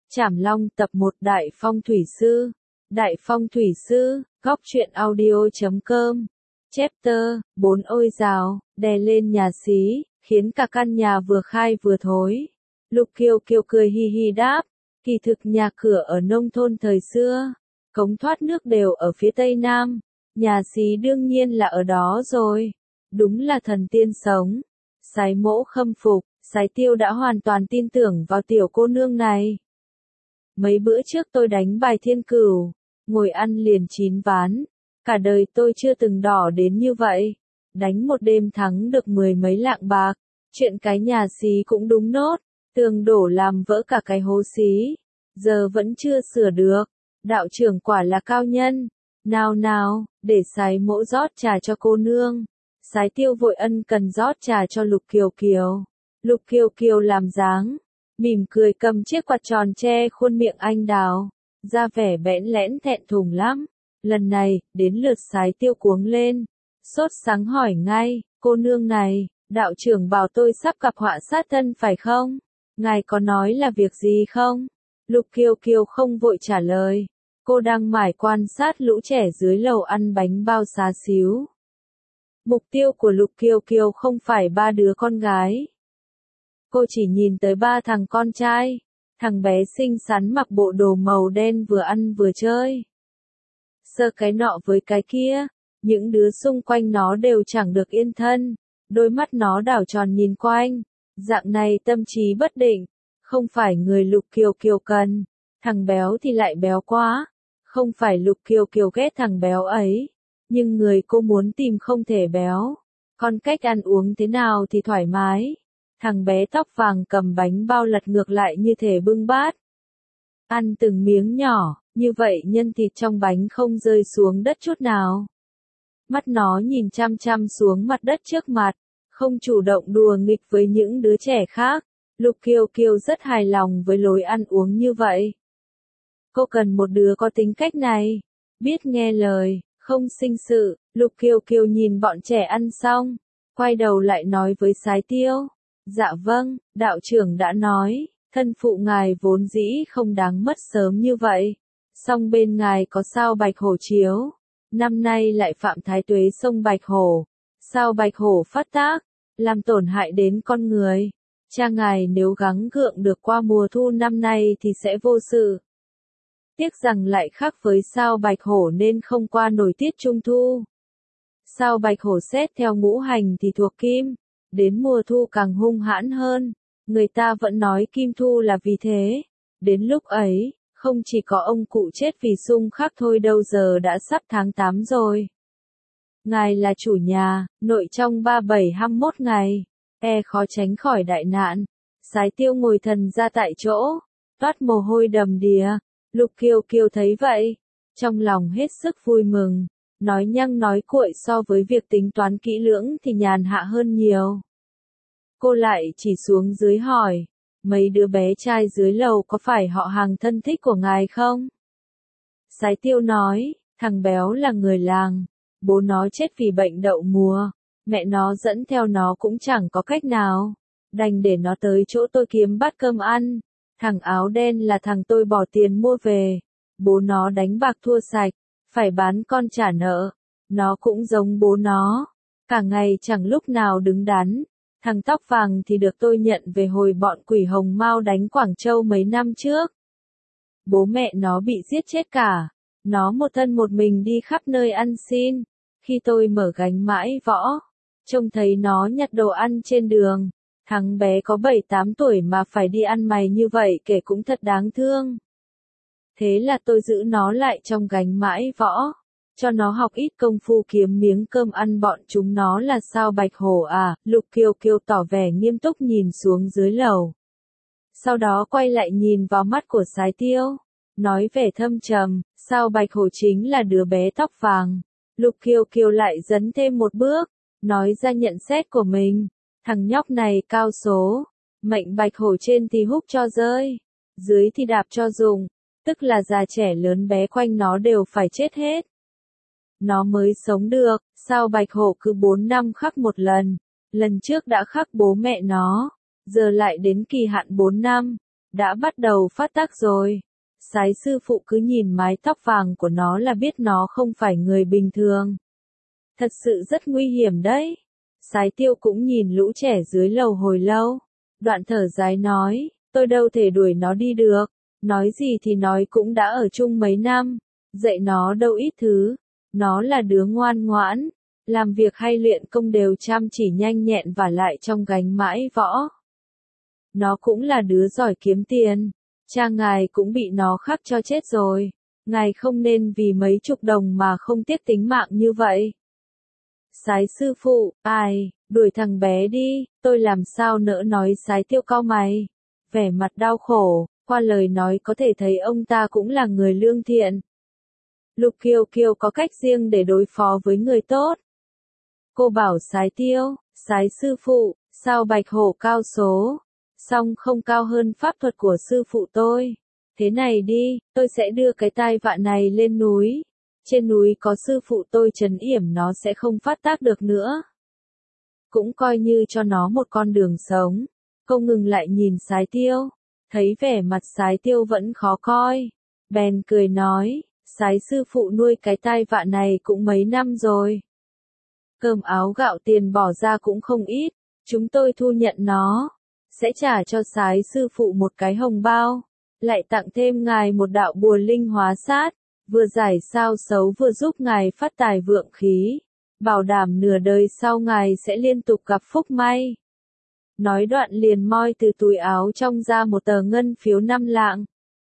Trảm Long tập 1 Đại Phong Thủy Sư. Đại Phong Thủy Sư, góc truyện audio.com. Chapter 4 ôi rào, đè lên nhà xí, khiến cả căn nhà vừa khai vừa thối. Lục Kiều Kiều cười hi hi đáp, kỳ thực nhà cửa ở nông thôn thời xưa, cống thoát nước đều ở phía tây nam, nhà xí đương nhiên là ở đó rồi. Đúng là thần tiên sống. Sái Mỗ khâm phục, Sái Tiêu đã hoàn toàn tin tưởng vào tiểu cô nương này. Mấy bữa trước tôi đánh bài thiên cửu, ngồi ăn liền 9 ván, cả đời tôi chưa từng đỏ đến như vậy. Đánh một đêm thắng được 10 mấy lạng bạc, chuyện cái nhà xí cũng đúng nốt, tường đổ làm vỡ cả cái hố xí, giờ vẫn chưa sửa được. Đạo trưởng quả là cao nhân. Nào nào, để Sái Mỗ rót trà cho cô nương. Sái Tiêu vội ân cần rót trà cho Lục Kiều Kiều. Lục Kiều Kiều làm dáng, mỉm cười cầm chiếc quạt tròn che khuôn miệng anh đào, ra vẻ bẽn lẽn thẹn thùng lắm. Lần này, đến lượt Sái Tiêu cuống lên, sốt sắng hỏi ngay, cô nương này, đạo trưởng bảo tôi sắp gặp họa sát thân phải không? Ngài có nói là việc gì không? Lục Kiều Kiều không vội trả lời, cô đang mải quan sát lũ trẻ dưới lầu ăn bánh bao xá xíu. Mục tiêu của Lục Kiều Kiều không phải 3 đứa con gái. Cô chỉ nhìn tới 3 thằng con trai. Thằng bé xinh xắn mặc bộ đồ màu đen vừa ăn vừa chơi. Sơ cái nọ với cái kia, những đứa xung quanh nó đều chẳng được yên thân. Đôi mắt nó đảo tròn nhìn quanh. Dạng này tâm trí bất định, không phải người Lục Kiều Kiều cần. Thằng béo thì lại béo quá. Không phải Lục Kiều Kiều ghét thằng béo ấy. Nhưng người cô muốn tìm không thể béo. Còn cách ăn uống thế nào thì thoải mái. Thằng bé tóc vàng cầm bánh bao lật ngược lại như thể bưng bát. Ăn từng miếng nhỏ, như vậy nhân thịt trong bánh không rơi xuống đất chút nào. Mắt nó nhìn chăm chăm xuống mặt đất trước mặt, không chủ động đùa nghịch với những đứa trẻ khác. Lục Kiều Kiều rất hài lòng với lối ăn uống như vậy. Cô cần một đứa có tính cách này, biết nghe lời, không sinh sự. Lục Kiều Kiều nhìn bọn trẻ ăn xong, quay đầu lại nói với Sái Tiêu. Dạ vâng, đạo trưởng đã nói, thân phụ ngài vốn dĩ không đáng mất sớm như vậy. Song bên ngài có sao Bạch Hổ chiếu, năm nay lại phạm thái tuế sông Bạch Hổ. Sao Bạch Hổ phát tác, làm tổn hại đến con người. Cha ngài nếu gắng gượng được qua mùa thu năm nay thì sẽ vô sự. Tiếc rằng lại khác với sao Bạch Hổ nên không qua nổi tiết trung thu. Sao Bạch Hổ xét theo ngũ hành thì thuộc kim. Đến mùa thu càng hung hãn hơn, người ta vẫn nói kim thu là vì thế. Đến lúc ấy, không chỉ có ông cụ chết vì xung khắc thôi đâu, giờ đã sắp tháng 8 rồi. Ngài là chủ nhà, nội trong 37-21 ngày, khó tránh khỏi đại nạn. Sái Tiêu ngồi thần ra tại chỗ, toát mồ hôi đầm đìa. Lục Kiều Kiều thấy vậy, trong lòng hết sức vui mừng. Nói nhăng nói cuội so với việc tính toán kỹ lưỡng thì nhàn hạ hơn nhiều. Cô lại chỉ xuống dưới hỏi, mấy đứa bé trai dưới lầu có phải họ hàng thân thích của ngài không? Sái Tiêu nói, thằng béo là người làng, bố nó chết vì bệnh đậu mùa, mẹ nó dẫn theo nó cũng chẳng có cách nào, đành để nó tới chỗ tôi kiếm bát cơm ăn. Thằng áo đen là thằng tôi bỏ tiền mua về, bố nó đánh bạc thua sạch, phải bán con trả nợ. Nó cũng giống bố nó, cả ngày chẳng lúc nào đứng đắn. Thằng tóc vàng thì được tôi nhận về hồi bọn quỷ hồng mao đánh Quảng Châu mấy năm trước. Bố mẹ nó bị giết chết cả, nó một thân một mình đi khắp nơi ăn xin. Khi tôi mở gánh mãi võ, trông thấy nó nhặt đồ ăn trên đường. Thằng bé có 7-8 tuổi mà phải đi ăn mày như vậy kể cũng thật đáng thương. Thế là tôi giữ nó lại trong gánh mãi võ, cho nó học ít công phu kiếm miếng cơm ăn. Bọn chúng nó là sao Bạch Hổ à? Lục Kiều Kiều tỏ vẻ nghiêm túc nhìn xuống dưới lầu. Sau đó quay lại nhìn vào mắt của Sái Tiêu, nói vẻ thâm trầm, sao Bạch Hổ chính là đứa bé tóc vàng. Lục Kiều Kiều lại dấn thêm một bước, nói ra nhận xét của mình. Thằng nhóc này cao số, mệnh Bạch Hổ trên thì húc cho rơi, dưới thì đạp cho dùng, tức là già trẻ lớn bé quanh nó đều phải chết hết. Nó mới sống được, sao Bạch Hổ cứ 4 năm khắc một lần trước đã khắc bố mẹ nó, giờ lại đến kỳ hạn 4 năm, đã bắt đầu phát tác rồi. Sái sư phụ cứ nhìn mái tóc vàng của nó là biết nó không phải người bình thường. Thật sự rất nguy hiểm đấy. Sái Tiêu cũng nhìn lũ trẻ dưới lầu hồi lâu. Đoạn thở dài nói, tôi đâu thể đuổi nó đi được. Nói gì thì nói cũng đã ở chung mấy năm. Dạy nó đâu ít thứ. Nó là đứa ngoan ngoãn. Làm việc hay luyện công đều chăm chỉ nhanh nhẹn và lại trong gánh mãi võ. Nó cũng là đứa giỏi kiếm tiền. Cha ngài cũng bị nó khắc cho chết rồi. Ngài không nên vì mấy chục đồng mà không tiếc tính mạng như vậy. Sái sư phụ, ai, đuổi thằng bé đi, tôi làm sao nỡ nói. Sái Tiêu cau mày. Vẻ mặt đau khổ, qua lời nói có thể thấy ông ta cũng là người lương thiện. Lục Kiều Kiều có cách riêng để đối phó với người tốt. Cô bảo Sái Tiêu, Sái sư phụ, sao bạch hổ cao số, song không cao hơn pháp thuật của sư phụ tôi. Thế này đi, tôi sẽ đưa cái tai vạ này lên núi. Trên núi có sư phụ tôi trấn yểm nó sẽ không phát tác được nữa. Cũng coi như cho nó một con đường sống. Cô ngừng lại nhìn Sái Tiêu. Thấy vẻ mặt Sái Tiêu vẫn khó coi. Bèn cười nói, Sái sư phụ nuôi cái tai vạ này cũng mấy năm rồi. Cơm áo gạo tiền bỏ ra cũng không ít. Chúng tôi thu nhận nó. Sẽ trả cho Sái sư phụ một cái hồng bao. Lại tặng thêm ngài một đạo bùa linh hóa sát. Vừa giải sao xấu vừa giúp ngài phát tài vượng khí. Bảo đảm nửa đời sau ngài sẽ liên tục gặp phúc may. Nói đoạn liền moi từ túi áo trong ra một tờ ngân phiếu 5 lạng.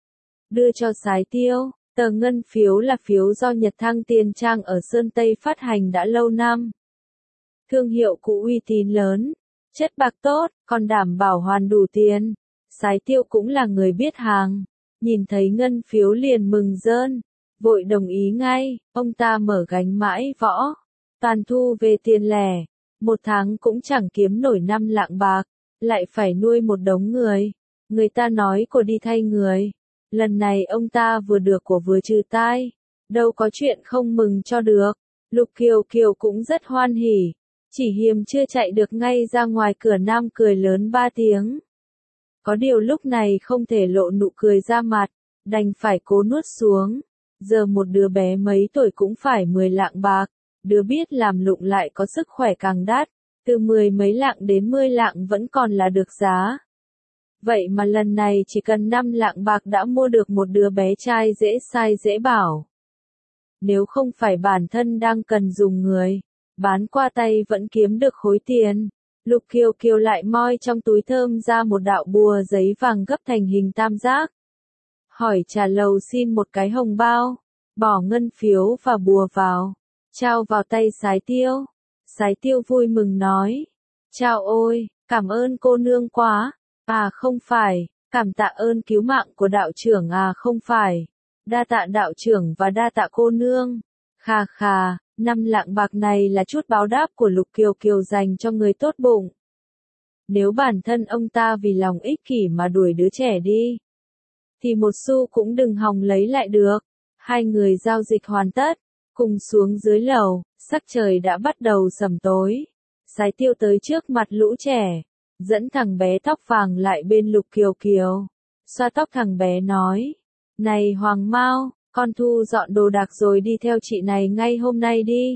Đưa cho Sái Tiêu. Tờ ngân phiếu là phiếu do Nhật Thăng Tiền Trang ở Sơn Tây phát hành đã lâu năm. Thương hiệu cũ uy tín lớn. Chất bạc tốt, còn đảm bảo hoàn đủ tiền. Sái Tiêu cũng là người biết hàng. Nhìn thấy ngân phiếu liền mừng rơn. Vội đồng ý ngay, ông ta mở gánh mãi võ. Toàn thu về tiền lẻ. Một tháng cũng chẳng kiếm nổi 5 lạng bạc. Lại phải nuôi một đống người. Người ta nói cô đi thay người. Lần này ông ta vừa được của vừa trừ tai. Đâu có chuyện không mừng cho được. Lục Kiều Kiều cũng rất hoan hỉ. Chỉ hiềm chưa chạy được ngay ra ngoài cửa nam cười lớn 3 tiếng. Có điều lúc này không thể lộ nụ cười ra mặt. Đành phải cố nuốt xuống. Giờ một đứa bé mấy tuổi cũng phải 10 lạng bạc. Đứa biết làm lụng lại có sức khỏe càng đắt. Từ 10 mấy lạng đến 10 lạng vẫn còn là được giá. Vậy mà lần này chỉ cần 5 lạng bạc đã mua được một đứa bé trai dễ sai dễ bảo. Nếu không phải bản thân đang cần dùng người, bán qua tay vẫn kiếm được khối tiền. Lục Kiều Kiều lại moi trong túi thơm ra một đạo bùa giấy vàng gấp thành hình tam giác. Hỏi trà lầu xin một cái hồng bao, bỏ ngân phiếu và bùa vào, trao vào tay Sái Tiêu. Sái Tiêu vui mừng nói, chao ôi, cảm ơn cô nương quá. À không phải, cảm tạ ơn cứu mạng của đạo trưởng à không phải. Đa tạ đạo trưởng và đa tạ cô nương. Khà khà, 5 lạng bạc này là chút báo đáp của Lục Kiều Kiều dành cho người tốt bụng. Nếu bản thân ông ta vì lòng ích kỷ mà đuổi đứa trẻ đi, thì một xu cũng đừng hòng lấy lại được. Hai người giao dịch hoàn tất, cùng xuống dưới lầu, sắc trời đã bắt đầu sầm tối. Sái Tiêu tới trước mặt lũ trẻ, dẫn thằng bé tóc vàng lại bên Lục Kiều Kiều. Xoa tóc thằng bé nói, này Hoàng Mao, con thu dọn đồ đạc rồi đi theo chị này ngay hôm nay đi.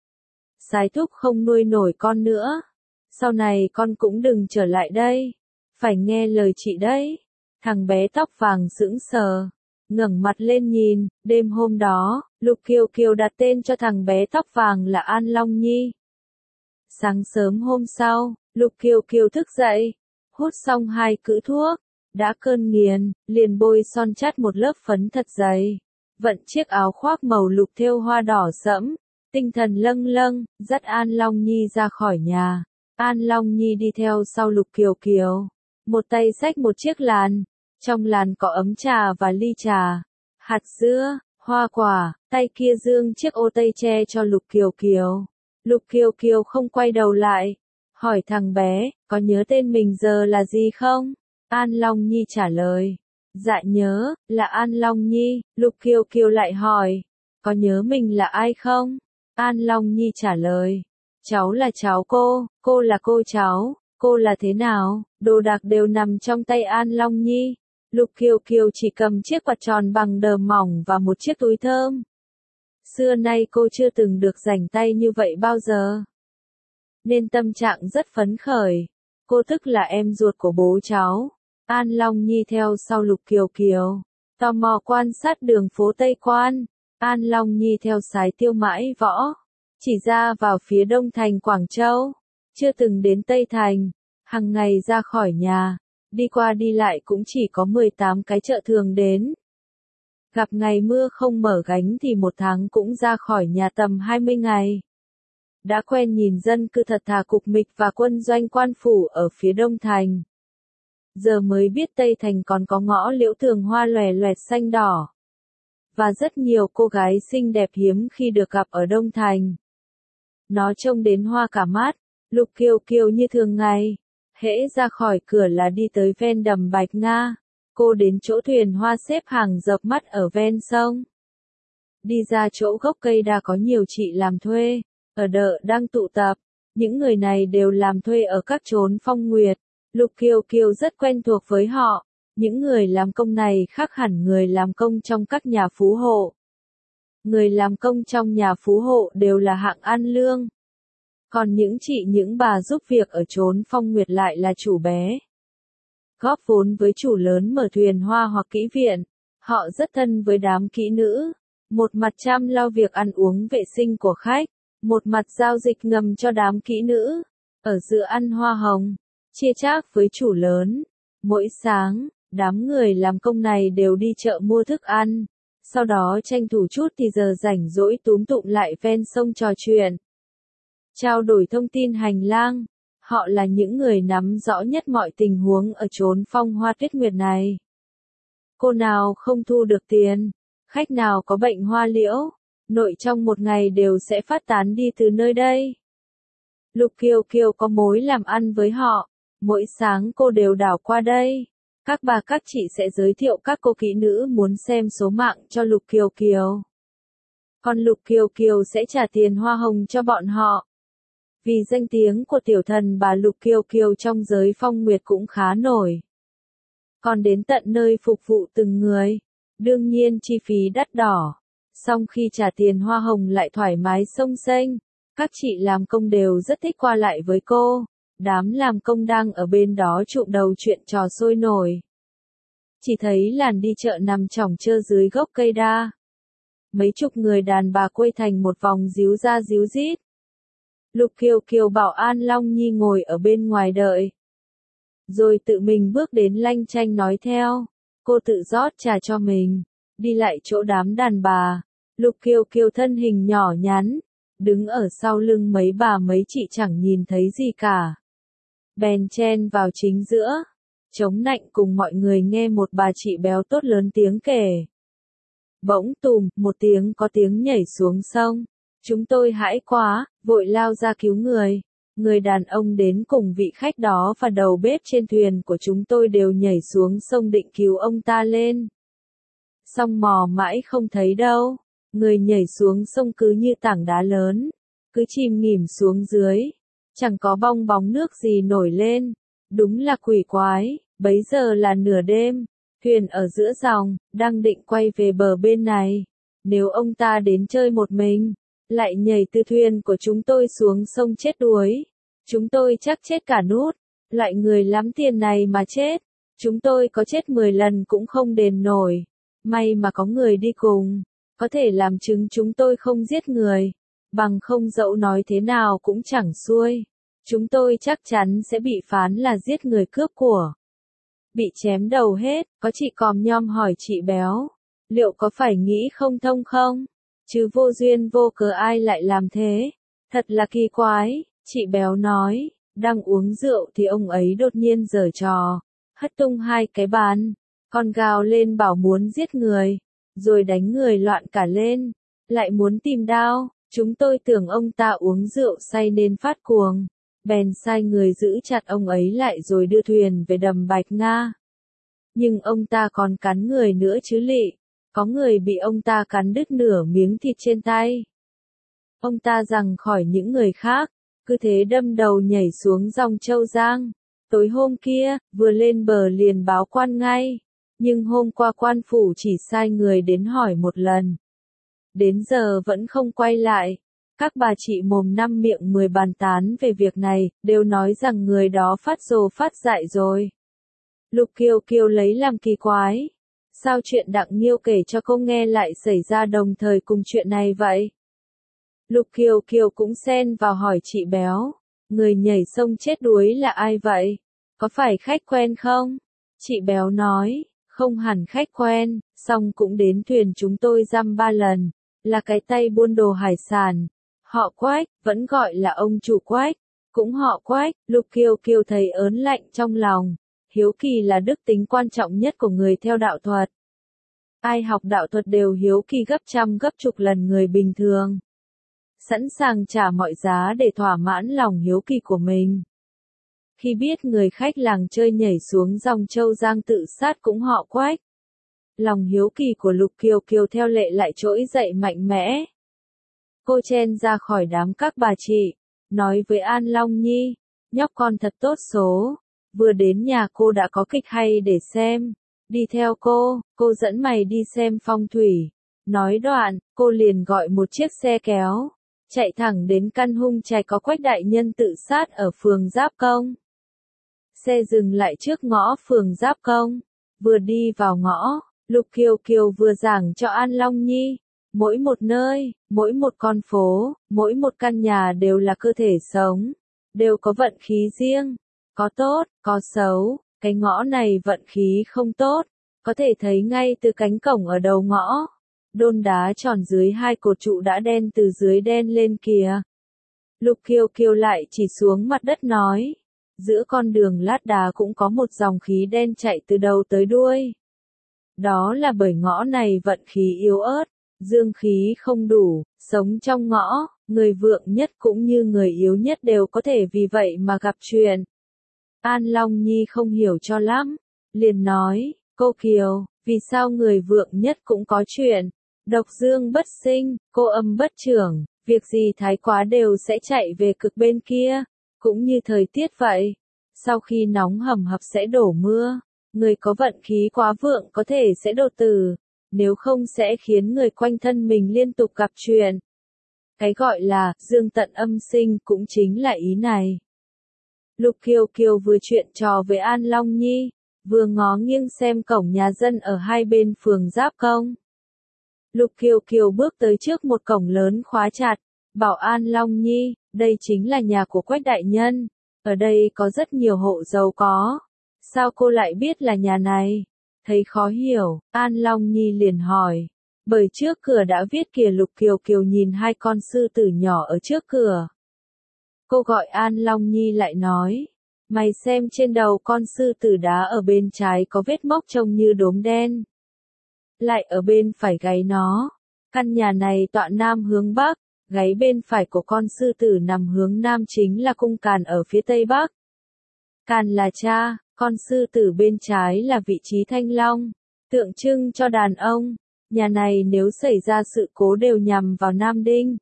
Sái Thúc không nuôi nổi con nữa. Sau này con cũng đừng trở lại đây. Phải nghe lời chị đấy. Thằng bé tóc vàng sững sờ, ngẩng mặt lên nhìn. Đêm hôm đó, Lục Kiều Kiều đặt tên cho thằng bé tóc vàng là An Long Nhi. Sáng sớm hôm sau, Lục Kiều Kiều thức dậy, hút xong 2 cữ thuốc, đã cơn nghiền, liền bôi son chát một lớp phấn thật dày, vận chiếc áo khoác màu lục thêu hoa đỏ sẫm, tinh thần lâng lâng, dắt An Long Nhi ra khỏi nhà. An Long Nhi đi theo sau Lục Kiều Kiều, một tay xách một chiếc làn, trong làn có ấm trà và ly trà, hạt dưa, hoa quả, tay kia giương chiếc ô tây che cho Lục Kiều Kiều. Lục Kiều Kiều không quay đầu lại, hỏi thằng bé, có nhớ tên mình giờ là gì không? An Long Nhi trả lời, dạ nhớ, là An Long Nhi. Lục Kiều Kiều lại hỏi, có nhớ mình là ai không? An Long Nhi trả lời, cháu là cháu cô là cô cháu, cô là thế nào? Đồ đạc đều nằm trong tay An Long Nhi. Lục Kiều Kiều chỉ cầm chiếc quạt tròn bằng đờm mỏng và một chiếc túi thơm. Xưa nay cô chưa từng được rảnh tay như vậy bao giờ. Nên tâm trạng rất phấn khởi. Cô tức là em ruột của bố cháu. An Long Nhi theo sau Lục Kiều Kiều. Tò mò quan sát đường phố Tây Quan. An Long Nhi theo sái Tiêu Mãi Võ. Chỉ ra vào phía đông thành Quảng Châu. Chưa từng đến Tây Thành. Hằng ngày ra khỏi nhà. Đi qua đi lại cũng chỉ có 18 cái chợ thường đến. Gặp ngày mưa không mở gánh thì một tháng cũng ra khỏi nhà tầm 20 ngày. Đã quen nhìn dân cư thật thà cục mịch và quân doanh quan phủ ở phía đông thành. Giờ mới biết Tây Thành còn có ngõ liễu thường hoa lòe loẹt xanh đỏ. Và rất nhiều cô gái xinh đẹp hiếm khi được gặp ở Đông Thành. Nó trông đến hoa cả mắt, Lục Kiều Kiều như thường ngày. Hễ ra khỏi cửa là đi tới ven đầm Bạch Nga. Cô đến chỗ thuyền hoa xếp hàng dọc mắt ở ven sông. Đi ra chỗ gốc cây đa có nhiều chị làm thuê, ở đợ đang tụ tập. Những người này đều làm thuê ở các chốn phong nguyệt. Lục Kiều Kiều rất quen thuộc với họ. Những người làm công này khác hẳn người làm công trong các nhà phú hộ. Người làm công trong nhà phú hộ đều là hạng ăn lương. Còn những chị những bà giúp việc ở chốn phong nguyệt lại là chủ bé. Góp vốn với chủ lớn mở thuyền hoa hoặc kỹ viện. Họ rất thân với đám kỹ nữ. Một mặt chăm lo việc ăn uống vệ sinh của khách. Một mặt giao dịch ngầm cho đám kỹ nữ. Ở giữa ăn hoa hồng. Chia chác với chủ lớn. Mỗi sáng, đám người làm công này đều đi chợ mua thức ăn. Sau đó tranh thủ chút thì giờ rảnh rỗi túm tụm lại ven sông trò chuyện. Trao đổi thông tin hành lang. Họ là những người nắm rõ nhất mọi tình huống ở chốn phong hoa tuyết nguyệt này. Cô nào không thu được tiền, khách nào có bệnh hoa liễu, nội trong một ngày đều sẽ phát tán đi từ nơi đây. Lục Kiều Kiều có mối làm ăn với họ, mỗi sáng cô đều đảo qua đây. Các bà các chị sẽ giới thiệu các cô kỹ nữ muốn xem số mạng cho Lục Kiều Kiều. Còn Lục Kiều Kiều sẽ trả tiền hoa hồng cho bọn họ. Vì danh tiếng của tiểu thần bà Lục Kiều Kiều trong giới phong nguyệt cũng khá nổi. Còn đến tận nơi phục vụ từng người. Đương nhiên chi phí đắt đỏ. Xong khi trả tiền hoa hồng lại thoải mái xông xênh. Các chị làm công đều rất thích qua lại với cô. Đám làm công đang ở bên đó trụm đầu chuyện trò sôi nổi. Chỉ thấy làn đi chợ nằm chỏng chơ dưới gốc cây đa. Mấy chục người đàn bà quây thành một vòng díu ra díu dít. Lục Kiều Kiều bảo An Long Nhi ngồi ở bên ngoài đợi. Rồi tự mình bước đến lanh chanh nói theo. Cô tự rót trà cho mình. Đi lại chỗ đám đàn bà. Lục Kiều Kiều thân hình nhỏ nhắn. Đứng ở sau lưng mấy bà mấy chị chẳng nhìn thấy gì cả. Bèn chen vào chính giữa. Chống nạnh cùng mọi người nghe một bà chị béo tốt lớn tiếng kể. Bỗng tùm, một tiếng có tiếng nhảy xuống sông. Chúng tôi hãi quá, vội lao ra cứu người. Người đàn ông đến cùng vị khách đó và đầu bếp trên thuyền của chúng tôi đều nhảy xuống sông định cứu ông ta lên. Xong mò mãi không thấy đâu. Người nhảy xuống sông cứ như tảng đá lớn. Cứ chìm nghỉm xuống dưới. Chẳng có bong bóng nước gì nổi lên. Đúng là quỷ quái. Bấy giờ là nửa đêm. Thuyền ở giữa dòng, đang định quay về bờ bên này. Nếu ông ta đến chơi một mình, lại nhảy từ thuyền của chúng tôi xuống sông chết đuối. Chúng tôi chắc chết cả nút. Loại người lắm tiền này mà chết. Chúng tôi có chết 10 lần cũng không đền nổi. May mà có người đi cùng. Có thể làm chứng chúng tôi không giết người. Bằng không dẫu nói thế nào cũng chẳng xuôi. Chúng tôi chắc chắn sẽ bị phán là giết người cướp của. Bị chém đầu hết, có chị còm nhom hỏi chị béo. Liệu có phải nghĩ không thông không? Chứ vô duyên vô cớ ai lại làm thế? Thật là kỳ quái, chị béo nói. Đang uống rượu thì ông ấy đột nhiên giở trò. Hất tung hai cái bàn. Còn gào lên bảo muốn giết người. Rồi đánh người loạn cả lên. Lại muốn tìm đao. Chúng tôi tưởng ông ta uống rượu say nên phát cuồng. Bèn sai người giữ chặt ông ấy lại rồi đưa thuyền về đầm Bạch Nga. Nhưng ông ta còn cắn người nữa chứ lị. Có người bị ông ta cắn đứt nửa miếng thịt trên tay. Ông ta giằng khỏi những người khác. Cứ thế đâm đầu nhảy xuống dòng Châu Giang. Tối hôm kia, vừa lên bờ liền báo quan ngay. nhưng hôm qua quan phủ chỉ sai người đến hỏi một lần. Đến giờ vẫn không quay lại. Các bà chị mồm năm miệng 10 bàn tán về việc này, đều nói rằng người đó phát rồ phát dại rồi. Lục Kiều Kiều lấy làm kỳ quái. Sao chuyện Đặng Nghiêu kể cho cô nghe lại xảy ra đồng thời cùng chuyện này vậy? Lục Kiều Kiều cũng xen vào hỏi chị Béo. Người nhảy sông chết đuối là ai vậy? Có phải khách quen không? Chị Béo nói, không hẳn khách quen, song cũng đến thuyền chúng tôi dăm 3 lần, là cái tay buôn đồ hải sản. Họ Quách, vẫn gọi là ông chủ Quách, cũng họ Quách. Lục Kiều Kiều thấy ớn lạnh trong lòng. Hiếu kỳ là đức tính quan trọng nhất của người theo đạo thuật. Ai học đạo thuật đều hiếu kỳ gấp trăm gấp chục lần người bình thường. Sẵn sàng trả mọi giá để thỏa mãn lòng hiếu kỳ của mình. Khi biết người khách làng chơi nhảy xuống dòng Châu Giang tự sát cũng họ Quách. Lòng hiếu kỳ của Lục Kiều Kiều theo lệ lại trỗi dậy mạnh mẽ. Cô chen ra khỏi đám các bà chị, nói với An Long Nhi, nhóc con thật tốt số, vừa đến nhà cô đã có kịch hay để xem, đi theo cô dẫn mày đi xem phong thủy. Nói đoạn, cô liền gọi một chiếc xe kéo, chạy thẳng đến căn hung trạch có Quách đại nhân tự sát ở phường Giáp Công. Xe dừng lại trước ngõ phường Giáp Công, vừa đi vào ngõ, Lục Kiều Kiều vừa giảng cho An Long Nhi. Mỗi một nơi, mỗi một con phố, mỗi một căn nhà đều là cơ thể sống, đều có vận khí riêng, có tốt, có xấu, cái ngõ này vận khí không tốt, có thể thấy ngay từ cánh cổng ở đầu ngõ. Đôn đá tròn dưới 2 cột trụ đã đen từ dưới đen lên kìa. Lục Kiều Kiều lại chỉ xuống mặt đất nói, giữa con đường lát đá cũng có một dòng khí đen chạy từ đầu tới đuôi. Đó là bởi ngõ này vận khí yếu ớt. Dương khí không đủ, sống trong ngõ, người vượng nhất cũng như người yếu nhất đều có thể vì vậy mà gặp chuyện. An Long Nhi không hiểu cho lắm, liền nói, cô Kiều, vì sao người vượng nhất cũng có chuyện? Độc dương bất sinh, cô âm bất trưởng, việc gì thái quá đều sẽ chạy về cực bên kia, cũng như thời tiết vậy. Sau khi nóng hầm hập sẽ đổ mưa, người có vận khí quá vượng có thể sẽ đột tử. Nếu không sẽ khiến người quanh thân mình liên tục gặp chuyện. Cái gọi là dương tận âm sinh cũng chính là ý này. Lục Kiều Kiều vừa chuyện trò với An Long Nhi, vừa ngó nghiêng xem cổng nhà dân ở hai bên phường Giáp Công. Lục Kiều Kiều bước tới trước một cổng lớn khóa chặt, bảo An Long Nhi, đây chính là nhà của Quách đại nhân, ở đây có rất nhiều hộ giàu có. Sao cô lại biết là nhà này? Thấy khó hiểu, An Long Nhi liền hỏi. Bởi trước cửa đã viết kìa. Lục Kiều Kiều nhìn 2 con sư tử nhỏ ở trước cửa. Cô gọi An Long Nhi lại nói. Mày xem trên đầu con sư tử đá ở bên trái có vết mốc trông như đốm đen. Lại ở bên phải gáy nó. Căn nhà này tọa nam hướng bắc, gáy bên phải của con sư tử nằm hướng nam chính là cung Càn ở phía tây bắc. Càn là cha. Con sư tử bên trái là vị trí thanh long, tượng trưng cho đàn ông. Nhà này nếu xảy ra sự cố đều nhằm vào Nam Đinh.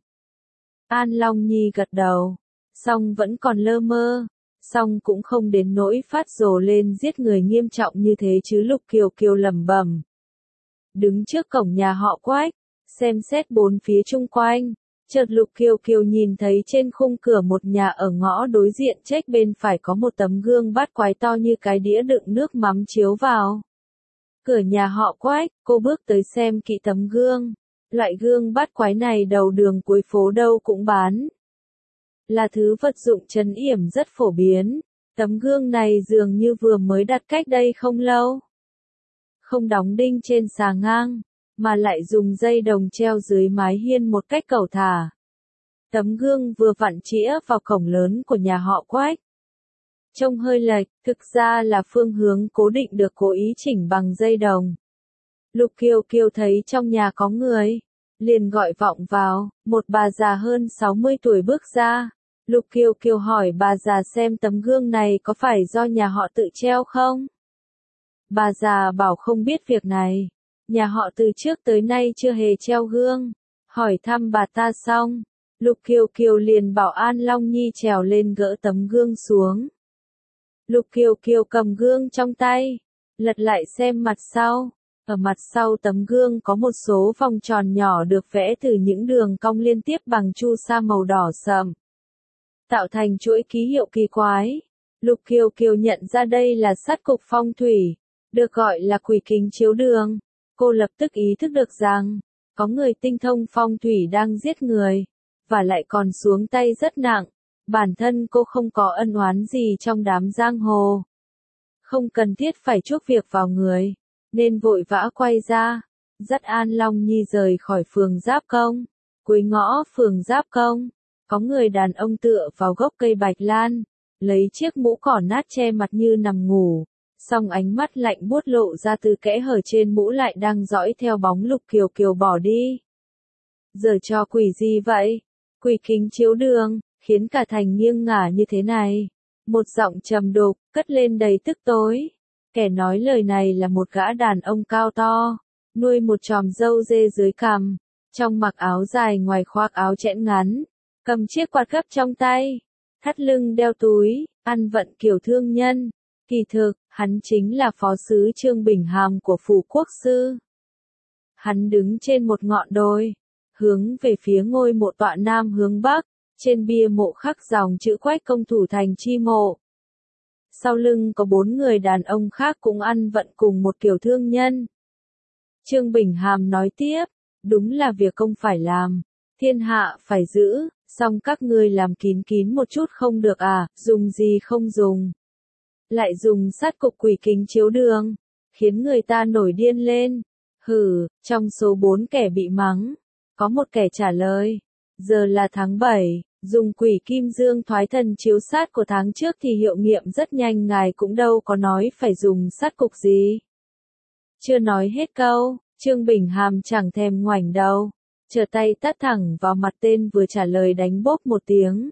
An Long Nhi gật đầu, song vẫn còn lơ mơ, song cũng không đến nỗi phát rồ lên giết người nghiêm trọng như thế chứ. Lục Kiều Kiều lẩm bẩm. Đứng trước cổng nhà họ Quách, xem xét bốn phía chung quanh. Chợt Lục Kiều Kiều nhìn thấy trên khung cửa một nhà ở ngõ đối diện chếch bên phải có một tấm gương bát quái to như cái đĩa đựng nước mắm chiếu vào. Cửa nhà họ Quách, cô bước tới xem kỹ tấm gương. Loại gương bát quái này đầu đường cuối phố đâu cũng bán. Là thứ vật dụng trấn yểm rất phổ biến. Tấm gương này dường như vừa mới đặt cách đây không lâu. Không đóng đinh trên xà ngang, mà lại dùng dây đồng treo dưới mái hiên một cách cẩu thả. Tấm gương vừa vặn chĩa vào cổng lớn của nhà họ Quách. Trông hơi lệch, thực ra là phương hướng cố định được cố ý chỉnh bằng dây đồng. Lục Kiều Kiều thấy trong nhà có người, liền gọi vọng vào, một bà già hơn 60 tuổi bước ra. Lục Kiều Kiều hỏi bà già xem tấm gương này có phải do nhà họ tự treo không? Bà già bảo không biết việc này. Nhà họ từ trước tới nay chưa hề treo gương. Hỏi thăm bà ta xong, Lục Kiều Kiều liền bảo An Long Nhi trèo lên gỡ tấm gương xuống. Lục Kiều Kiều cầm gương trong tay, lật lại xem mặt sau. Ở mặt sau tấm gương có một số vòng tròn nhỏ được vẽ từ những đường cong liên tiếp bằng chu sa màu đỏ sậm, tạo thành chuỗi ký hiệu kỳ quái. Lục Kiều Kiều nhận ra đây là sát cục phong thủy, được gọi là quỷ kính chiếu đường. Cô lập tức ý thức được rằng, có người tinh thông phong thủy đang giết người, và lại còn xuống tay rất nặng. Bản thân cô không có ân oán gì trong đám giang hồ, không cần thiết phải chuốc việc vào người, nên vội vã quay ra, dắt An Long Nhi rời khỏi phường Giáp Công. Cuối ngõ phường Giáp Công, có người đàn ông tựa vào gốc cây bạch lan, lấy chiếc mũ cỏ nát che mặt như nằm ngủ, song ánh mắt lạnh buốt lộ ra từ kẽ hở trên mũ lại đang dõi theo bóng Lục Kiều Kiều bỏ đi. Giờ cho quỷ gì vậy? Quỷ kính chiếu đường, khiến cả thành nghiêng ngả như thế này. Một giọng trầm đục, cất lên đầy tức tối. Kẻ nói lời này là một gã đàn ông cao to, nuôi một chòm râu dê dưới cằm, trong mặc áo dài ngoài khoác áo chẽn ngắn, cầm chiếc quạt gấp trong tay, thắt lưng đeo túi, ăn vận kiểu thương nhân. Kỳ thực, hắn chính là phó sứ Trương Bình Hàm của phủ quốc sư. Hắn đứng trên một ngọn đồi, hướng về phía ngôi mộ tọa nam hướng bắc, trên bia mộ khắc dòng chữ Quách công thủ thành chi mộ. Sau lưng có 4 người đàn ông khác cũng ăn vận cùng một kiểu thương nhân. Trương Bình Hàm nói tiếp, đúng là việc công phải làm, thiên hạ phải giữ, song các ngươi làm kín kín một chút không được à, dùng gì không dùng. Lại dùng sát cục quỷ kính chiếu đường, khiến người ta nổi điên lên. Hừ, trong số 4 kẻ bị mắng, có một kẻ trả lời, giờ là tháng 7, dùng quỷ kim dương thoái thần chiếu sát của tháng trước thì hiệu nghiệm rất nhanh, ngài cũng đâu có nói phải dùng sát cục gì. Chưa nói hết câu, Trương Bình Hàm chẳng thèm ngoảnh đầu, trở tay tát thẳng vào mặt tên vừa trả lời đánh bốp một tiếng.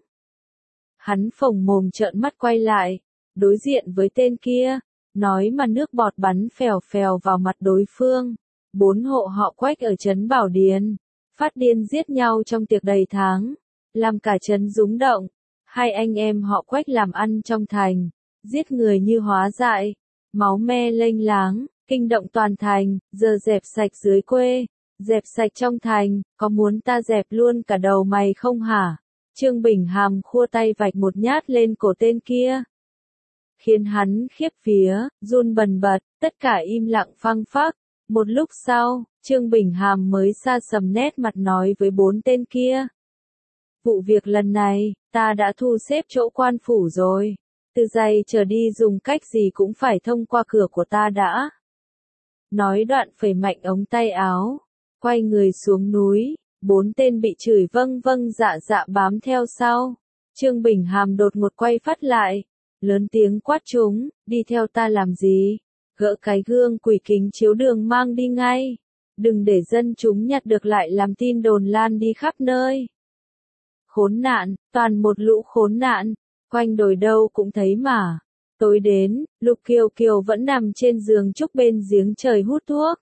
Hắn phồng mồm trợn mắt quay lại, đối diện với tên kia, nói mà nước bọt bắn phèo phèo vào mặt đối phương. 4 hộ họ Quách ở trấn Bảo Điền, phát điên giết nhau trong tiệc đầy tháng, làm cả trấn rúng động. 2 anh em họ Quách làm ăn trong thành, giết người như hóa dại, máu me lênh láng, kinh động toàn thành, giờ dẹp sạch dưới quê, dẹp sạch trong thành, có muốn ta dẹp luôn cả đầu mày không hả? Trương Bình Hàm khua tay vạch một nhát lên cổ tên kia, khiến hắn khiếp vía, run bần bật, tất cả im lặng phăng phắc. Một lúc sau, Trương Bình Hàm mới xa sầm nét mặt nói với 4 tên kia. Vụ việc lần này, ta đã thu xếp chỗ quan phủ rồi. Từ giây trở đi dùng cách gì cũng phải thông qua cửa của ta đã. Nói đoạn phẩy mạnh ống tay áo, quay người xuống núi, 4 tên bị chửi vâng vâng dạ dạ bám theo sau. Trương Bình Hàm đột ngột quay phát lại, lớn tiếng quát chúng, đi theo ta làm gì? Gỡ cái gương quỷ kính chiếu đường mang đi ngay. Đừng để dân chúng nhặt được lại làm tin đồn lan đi khắp nơi. Khốn nạn, toàn một lũ khốn nạn, quanh đồi đâu cũng thấy mà. Tối đến, Lục Kiều Kiều vẫn nằm trên giường trúc bên giếng trời hút thuốc.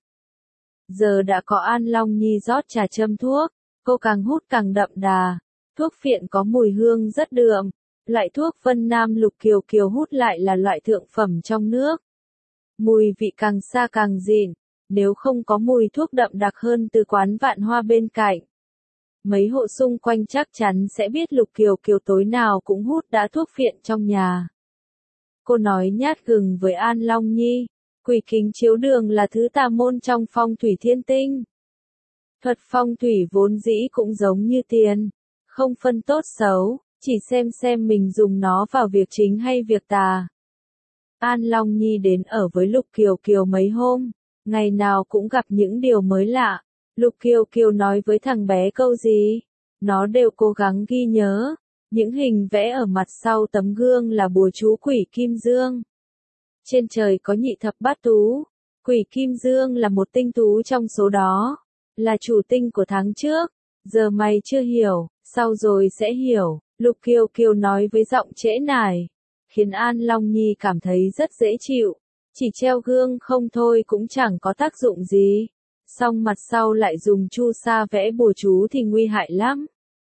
Giờ đã có An Long Nhi rót trà châm thuốc, cô càng hút càng đậm đà. Thuốc phiện có mùi hương rất đượm. Loại thuốc Vân Nam Lục Kiều Kiều hút lại là loại thượng phẩm trong nước. Mùi vị càng xa càng dịn, nếu không có mùi thuốc đậm đặc hơn từ quán Vạn Hoa bên cạnh. Mấy hộ xung quanh chắc chắn sẽ biết Lục Kiều Kiều tối nào cũng hút đã thuốc phiện trong nhà. Cô nói nhát gừng với An Long Nhi, quỷ kính chiếu đường là thứ tà môn trong phong thủy thiên tinh. Thuật phong thủy vốn dĩ cũng giống như tiền, không phân tốt xấu, chỉ xem mình dùng nó vào việc chính hay việc tà. An Long Nhi đến ở với Lục Kiều Kiều mấy hôm, ngày nào cũng gặp những điều mới lạ. Lục Kiều Kiều nói với thằng bé câu gì, nó đều cố gắng ghi nhớ. Những hình vẽ ở mặt sau tấm gương là bùa chú quỷ Kim Dương. Trên trời có nhị thập bát tú, quỷ Kim Dương là một tinh tú trong số đó, là chủ tinh của tháng trước. Giờ mày chưa hiểu, sau rồi sẽ hiểu, Lục Kiều Kiều nói với giọng trễ nải, khiến An Long Nhi cảm thấy rất dễ chịu. Chỉ treo gương không thôi cũng chẳng có tác dụng gì. Song mặt sau lại dùng chu sa vẽ bùa chú thì nguy hại lắm.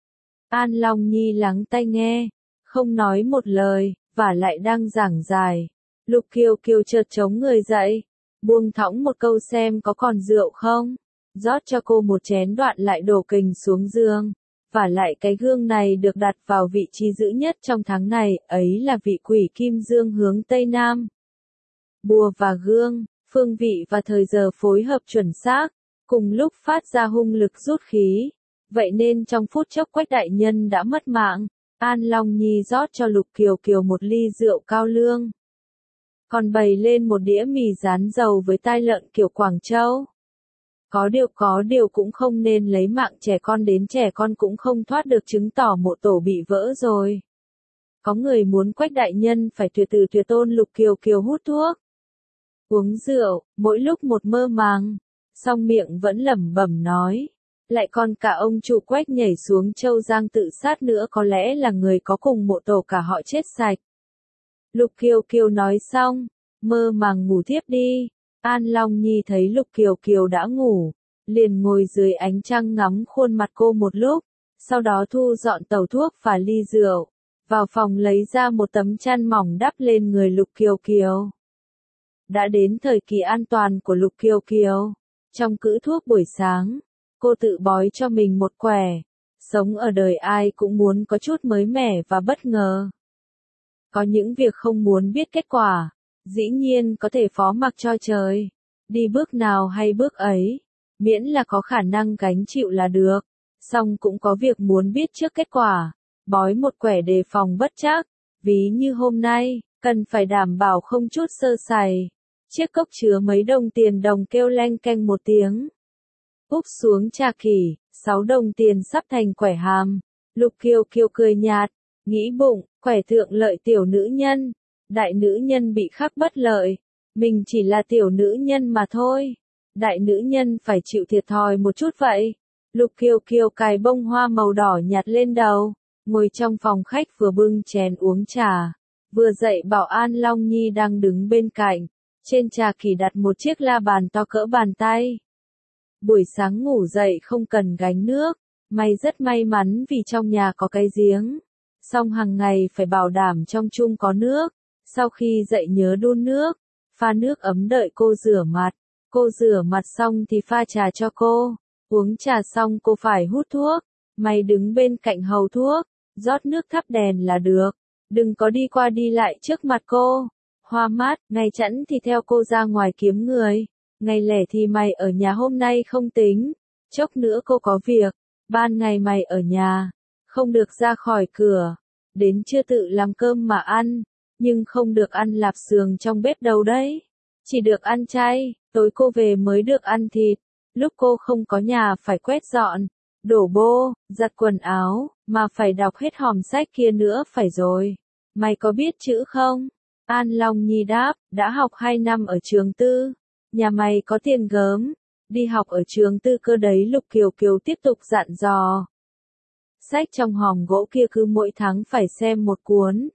An Long Nhi lắng tai nghe, không nói một lời, và lại đang giảng giải. Lục Kiều Kiều chợt chống người dậy, buông thõng một câu xem có còn rượu không, rót cho cô một chén đoạn lại đổ kình xuống giường. Và lại cái gương này được đặt vào vị trí giữ nhất trong tháng này, ấy là vị quỷ kim dương hướng Tây Nam. Bùa và gương, phương vị và thời giờ phối hợp chuẩn xác, cùng lúc phát ra hung lực rút khí. Vậy nên trong phút chốc Quách đại nhân đã mất mạng. An Long Nhi rót cho Lục Kiều Kiều một ly rượu cao lương. Còn bày lên một đĩa mì rán dầu với tai lợn kiểu Quảng Châu. Có điều cũng không nên lấy mạng trẻ con đến, trẻ con cũng không thoát được, chứng tỏ mộ tổ bị vỡ rồi. Có người muốn Quách đại nhân phải tuyệt tử tuyệt tôn. Lục Kiều Kiều hút thuốc, uống rượu, mỗi lúc một mơ màng, song miệng vẫn lẩm bẩm nói. Lại còn cả ông chủ Quách nhảy xuống Châu Giang tự sát nữa, có lẽ là người có cùng mộ tổ cả họ chết sạch. Lục Kiều Kiều nói xong, mơ màng ngủ thiếp đi. An Long Nhi thấy Lục Kiều Kiều đã ngủ, liền ngồi dưới ánh trăng ngắm khuôn mặt cô một lúc, sau đó thu dọn tẩu thuốc và ly rượu, vào phòng lấy ra một tấm chăn mỏng đắp lên người Lục Kiều Kiều. Đã đến thời kỳ an toàn của Lục Kiều Kiều, trong cữ thuốc buổi sáng, cô tự bói cho mình một quẻ. Sống ở đời ai cũng muốn có chút mới mẻ và bất ngờ. Có những việc không muốn biết kết quả, dĩ nhiên có thể phó mặc cho trời. Đi bước nào hay bước ấy, miễn là có khả năng gánh chịu là được. Song cũng có việc muốn biết trước kết quả, bói một quẻ đề phòng bất trắc. Ví như hôm nay, cần phải đảm bảo không chút sơ sài. Chiếc cốc chứa mấy đồng tiền đồng kêu leng keng một tiếng. Úp xuống trà kỷ, 6 đồng tiền sắp thành quẻ hàm. Lục Kiều Kiều cười nhạt, nghĩ bụng, quẻ thượng lợi tiểu nữ nhân, đại nữ nhân bị khắc bất lợi. Mình chỉ là tiểu nữ nhân mà thôi. Đại nữ nhân phải chịu thiệt thòi một chút vậy. Lục Kiều Kiều cài bông hoa màu đỏ nhạt lên đầu, ngồi trong phòng khách vừa bưng chén uống trà, vừa dạy bảo An Long Nhi đang đứng bên cạnh. Trên trà kỷ đặt một chiếc la bàn to cỡ bàn tay. Buổi sáng ngủ dậy không cần gánh nước, may rất may mắn vì trong nhà có cái giếng. Song hàng ngày phải bảo đảm trong chung có nước, sau khi dậy nhớ đun nước, pha nước ấm đợi cô rửa mặt. Cô rửa mặt xong thì pha trà cho cô, uống trà xong cô phải hút thuốc, may đứng bên cạnh hầu thuốc, rót nước thắp đèn là được, đừng có đi qua đi lại trước mặt cô. Hoa mát, ngày chẵn thì theo cô ra ngoài kiếm người, ngày lẻ thì mày ở nhà hôm nay không tính, chốc nữa cô có việc, ban ngày mày ở nhà, không được ra khỏi cửa, đến trưa tự làm cơm mà ăn, nhưng không được ăn lạp xưởng trong bếp đâu đấy, chỉ được ăn chay, tối cô về mới được ăn thịt, lúc cô không có nhà phải quét dọn, đổ bô, giặt quần áo, mà phải đọc hết hòm sách kia nữa phải rồi, mày có biết chữ không? An Long Nhi đáp, đã học 2 năm ở trường tư. Nhà mày có tiền gớm, đi học ở trường tư cơ đấy. Lục Kiều Kiều tiếp tục dặn dò. Sách trong hòm gỗ kia cứ mỗi tháng phải xem một cuốn.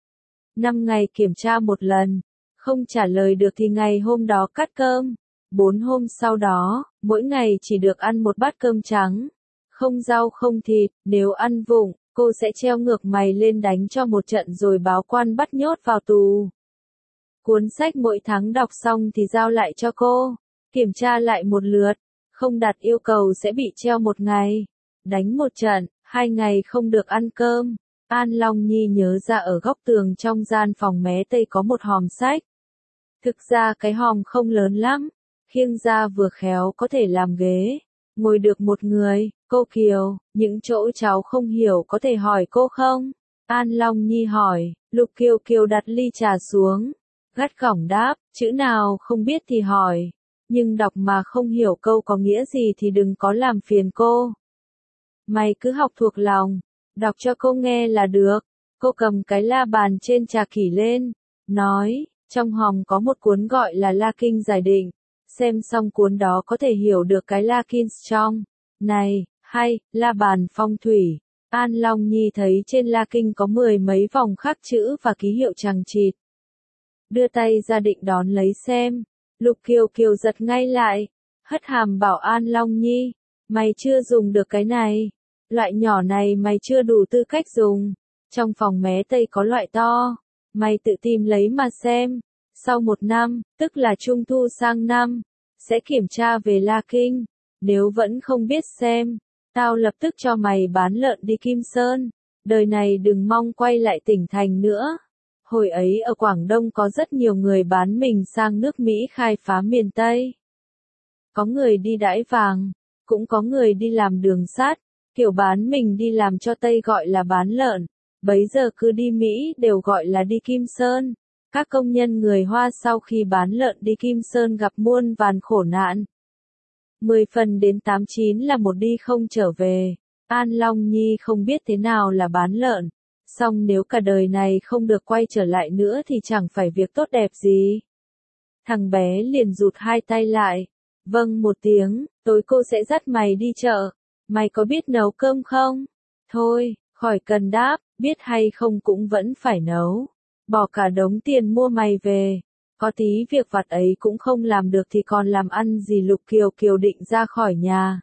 5 ngày kiểm tra một lần, không trả lời được thì ngày hôm đó cắt cơm. 4 hôm sau đó, mỗi ngày chỉ được ăn một bát cơm trắng. Không rau không thịt, nếu ăn vụng, cô sẽ treo ngược mày lên đánh cho một trận rồi báo quan bắt nhốt vào tù. Cuốn sách mỗi tháng đọc xong thì giao lại cho cô, kiểm tra lại một lượt, không đạt yêu cầu sẽ bị treo 1 ngày, đánh một trận, 2 ngày không được ăn cơm. An Long Nhi nhớ ra ở góc tường trong gian phòng mé Tây có một hòm sách. Thực ra cái hòm không lớn lắm, khiêng ra vừa khéo có thể làm ghế, ngồi được một người. Cô Kiều, những chỗ cháu không hiểu có thể hỏi cô không? An Long Nhi hỏi. Lục Kiều Kiều đặt ly trà xuống, gắt gỏng đáp, chữ nào không biết thì hỏi, nhưng đọc mà không hiểu câu có nghĩa gì thì đừng có làm phiền cô. Mày cứ học thuộc lòng, đọc cho cô nghe là được. Cô cầm cái la bàn trên trà kỷ lên, nói, trong hòm có một cuốn gọi là La Kinh Giải Định, xem xong cuốn đó có thể hiểu được cái La Kinh trong này. Hay, la bàn phong thủy. An Long Nhi thấy trên La Kinh có 10 mấy vòng khắc chữ và ký hiệu chằng chịt. Đưa tay ra định đón lấy xem. Lục Kiều Kiều giật ngay lại, hất hàm bảo An Long Nhi, mày chưa dùng được cái này. Loại nhỏ này mày chưa đủ tư cách dùng. Trong phòng mé Tây có loại to, mày tự tìm lấy mà xem. Sau 1 năm, tức là Trung thu sang năm, sẽ kiểm tra về La Kinh. Nếu vẫn không biết xem, tao lập tức cho mày bán lợn đi Kim Sơn. Đời này đừng mong quay lại tỉnh thành nữa. Hồi ấy ở Quảng Đông có rất nhiều người bán mình sang nước Mỹ khai phá miền Tây. Có người đi đãi vàng, cũng có người đi làm đường sắt, kiểu bán mình đi làm cho Tây gọi là bán lợn. Bấy giờ cứ đi Mỹ đều gọi là đi Kim Sơn. Các công nhân người Hoa sau khi bán lợn đi Kim Sơn gặp muôn vàn khổ nạn. 10 phần đến 89 là một đi không trở về. An Long Nhi không biết thế nào là bán lợn. Song nếu cả đời này không được quay trở lại nữa thì chẳng phải việc tốt đẹp gì. Thằng bé liền rụt 2 tay lại. Vâng một tiếng, tối cô sẽ dắt mày đi chợ. Mày có biết nấu cơm không? Thôi, khỏi cần đáp, biết hay không cũng vẫn phải nấu. Bỏ cả đống tiền mua mày về. Có tí việc vặt ấy cũng không làm được thì còn làm ăn gì. Lục Kiều Kiều định ra khỏi nhà.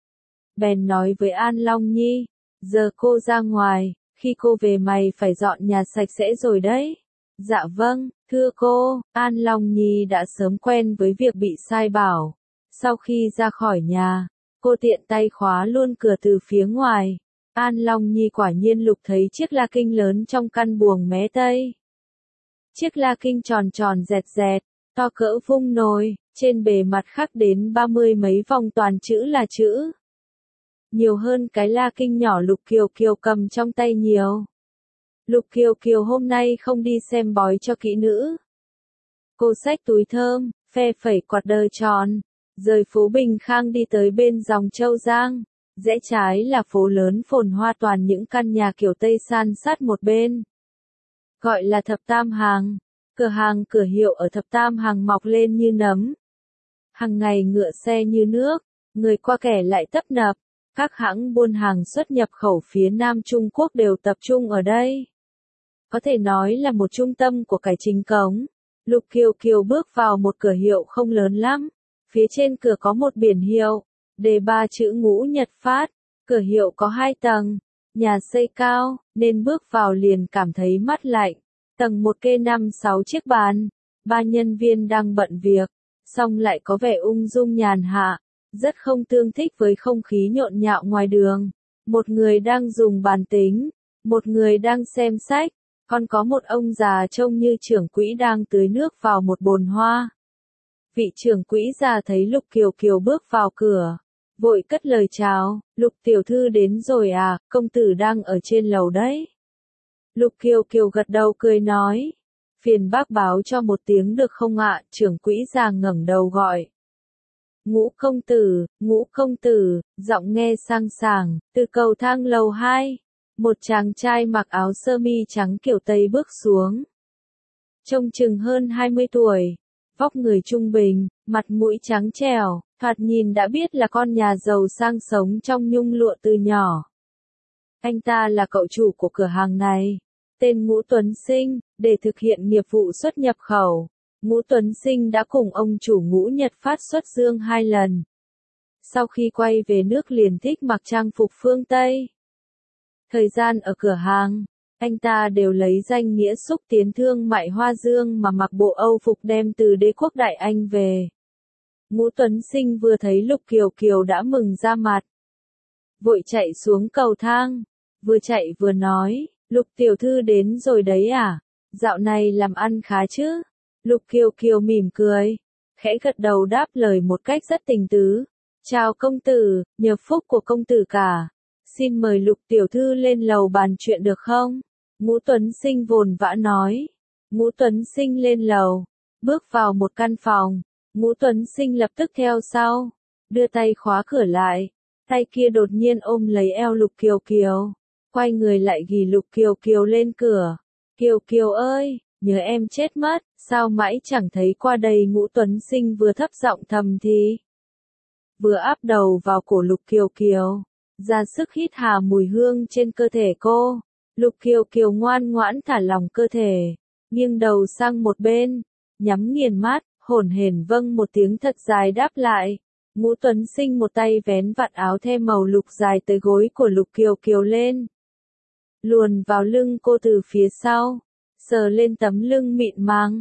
Bèn nói với An Long Nhi, giờ cô ra ngoài, khi cô về mày phải dọn nhà sạch sẽ rồi đấy. Dạ vâng, thưa cô. An Long Nhi đã sớm quen với việc bị sai bảo. Sau khi ra khỏi nhà, cô tiện tay khóa luôn cửa từ phía ngoài. An Long Nhi quả nhiên lục thấy chiếc la kinh lớn trong căn buồng mé tây. Chiếc la kinh tròn tròn dẹt dẹt, to cỡ vung nồi, trên bề mặt khắc đến 30 mấy vòng toàn chữ là chữ. Nhiều hơn cái la kinh nhỏ Lục Kiều Kiều cầm trong tay nhiều. Lục Kiều Kiều hôm nay không đi xem bói cho kỹ nữ. Cô xách túi thơm, phe phẩy quạt đờ tròn, rời phố Bình Khang đi tới bên dòng Châu Giang. Rẽ trái là phố lớn phồn hoa toàn những căn nhà kiểu Tây san sát một bên. Gọi là Thập Tam Hàng. Cửa hàng cửa hiệu ở Thập Tam Hàng mọc lên như nấm. Hàng ngày ngựa xe như nước, người qua kẻ lại tấp nập. Các hãng buôn hàng xuất nhập khẩu phía Nam Trung Quốc đều tập trung ở đây. Có thể nói là một trung tâm của cải chính cống. Lục Kiều Kiều bước vào một cửa hiệu không lớn lắm. Phía trên cửa có một biển hiệu, đề 3 chữ Ngũ Nhật Phát. Cửa hiệu có 2 tầng, nhà xây cao, nên bước vào liền cảm thấy mát lạnh. Tầng 1 kê 5-6 chiếc bàn, 3 nhân viên đang bận việc, song lại có vẻ ung dung nhàn hạ, rất không tương thích với không khí nhộn nhạo ngoài đường. Một người đang dùng bàn tính, một người đang xem sách, còn có một ông già trông như trưởng quỹ đang tưới nước vào một bồn hoa. Vị trưởng quỹ già thấy Lục Kiều Kiều bước vào cửa, vội cất lời chào, Lục tiểu thư đến rồi à, công tử đang ở trên lầu đấy. Lục Kiều Kiều gật đầu cười nói, phiền bác báo cho một tiếng được không ạ, trưởng quỹ già ngẩng đầu gọi. Ngũ công tử, giọng nghe sang sảng, từ cầu thang lầu 2, một chàng trai mặc áo sơ mi trắng kiểu Tây bước xuống. Trông chừng hơn 20 tuổi, vóc người trung bình, mặt mũi trắng trẻo, thoạt nhìn đã biết là con nhà giàu sang sống trong nhung lụa từ nhỏ. Anh ta là cậu chủ của cửa hàng này, tên Ngũ Tuấn Sinh, để thực hiện nghiệp vụ xuất nhập khẩu. Ngũ Tuấn Sinh đã cùng ông chủ Ngũ Nhật Phát xuất dương 2 lần. Sau khi quay về nước liền thích mặc trang phục phương Tây. Thời gian ở cửa hàng, anh ta đều lấy danh nghĩa xúc tiến thương mại Hoa Dương mà mặc bộ Âu phục đem từ đế quốc Đại Anh về. Ngũ Tuấn Sinh vừa thấy Lục Kiều Kiều đã mừng ra mặt. Vội chạy xuống cầu thang, vừa chạy vừa nói, Lục tiểu thư đến rồi đấy à, dạo này làm ăn khá chứ? Lục Kiều Kiều mỉm cười, khẽ gật đầu đáp lời một cách rất tình tứ. Chào công tử, nhờ phúc của công tử cả. Xin mời Lục tiểu thư lên lầu bàn chuyện được không? Ngũ Tuấn Sinh vồn vã nói. Ngũ Tuấn Sinh lên lầu, bước vào một căn phòng. Ngũ Tuấn Sinh lập tức theo sau, đưa tay khóa cửa lại. Tay kia đột nhiên ôm lấy eo Lục Kiều Kiều, quay người lại ghì Lục Kiều Kiều lên cửa. Kiều Kiều ơi, nhớ em chết mất, sao mãi chẳng thấy qua đây. Ngũ Tuấn Sinh vừa thấp giọng thầm thì, vừa áp đầu vào cổ Lục Kiều Kiều, ra sức hít hà mùi hương trên cơ thể cô. Lục Kiều Kiều ngoan ngoãn thả lỏng cơ thể, nghiêng đầu sang một bên, nhắm nghiền mắt, hổn hển vâng một tiếng thật dài đáp lại. Ngũ Tuấn Sinh một tay vén vạt áo the màu lục dài tới gối của Lục Kiều Kiều lên, luồn vào lưng cô từ phía sau, sờ lên tấm lưng mịn màng,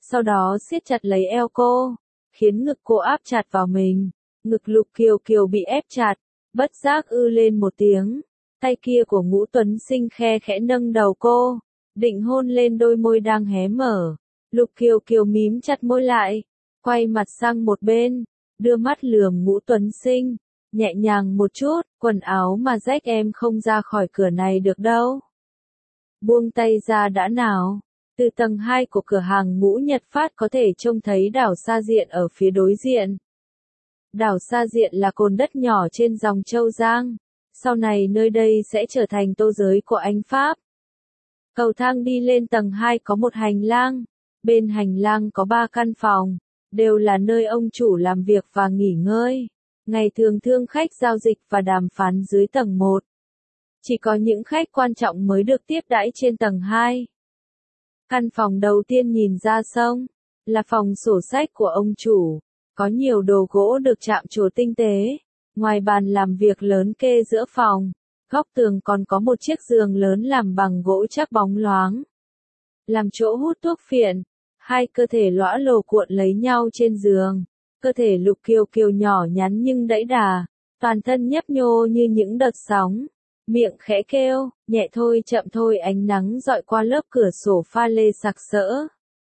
sau đó siết chặt lấy eo cô, khiến ngực cô áp chặt vào mình. Ngực Lục Kiều Kiều bị ép chặt, bất giác ư lên một tiếng, tay kia của Ngũ Tuấn Sinh khe khẽ nâng đầu cô, định hôn lên đôi môi đang hé mở. Lục Kiều Kiều mím chặt môi lại, quay mặt sang một bên, đưa mắt lườm Ngũ Tuấn Sinh, nhẹ nhàng một chút, quần áo mà rách em không ra khỏi cửa này được đâu. Buông tay ra đã nào. Từ tầng 2 của cửa hàng Ngũ Nhật Phát có thể trông thấy đảo Sa Diện ở phía đối diện. Đảo Sa Diện là cồn đất nhỏ trên dòng Châu Giang, sau này nơi đây sẽ trở thành tô giới của Anh Pháp. Cầu thang đi lên tầng 2 có một hành lang, bên hành lang có 3 căn phòng, đều là nơi ông chủ làm việc và nghỉ ngơi. Ngày thường thương khách giao dịch và đàm phán dưới tầng 1. Chỉ có những khách quan trọng mới được tiếp đãi trên tầng 2. Căn phòng đầu tiên nhìn ra sông, là phòng sổ sách của ông chủ, có nhiều đồ gỗ được chạm trổ tinh tế. Ngoài bàn làm việc lớn kê giữa phòng, góc tường còn có một chiếc giường lớn làm bằng gỗ chắc bóng loáng. Làm chỗ hút thuốc phiện, hai cơ thể lõa lồ cuộn lấy nhau trên giường. Cơ thể Lục Kiều Kiều nhỏ nhắn nhưng đẫy đà, toàn thân nhấp nhô như những đợt sóng. Miệng khẽ kêu, nhẹ thôi chậm thôi, ánh nắng dọi qua lớp cửa sổ pha lê sặc sỡ.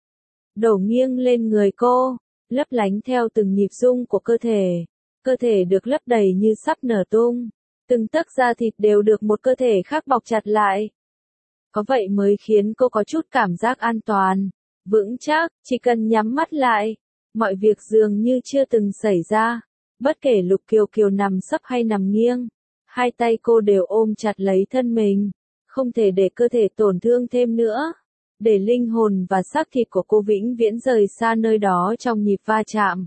Đổ nghiêng lên người cô, lấp lánh theo từng nhịp rung của cơ thể. Cơ thể được lấp đầy như sắp nở tung. Từng tấc da thịt đều được một cơ thể khác bọc chặt lại. Có vậy mới khiến cô có chút cảm giác an toàn, vững chắc, chỉ cần nhắm mắt lại. Mọi việc dường như chưa từng xảy ra. Bất kể Lục Kiều Kiều nằm sấp hay nằm nghiêng, hai tay cô đều ôm chặt lấy thân mình, không thể để cơ thể tổn thương thêm nữa, để linh hồn và xác thịt của cô vĩnh viễn rời xa nơi đó trong nhịp va chạm.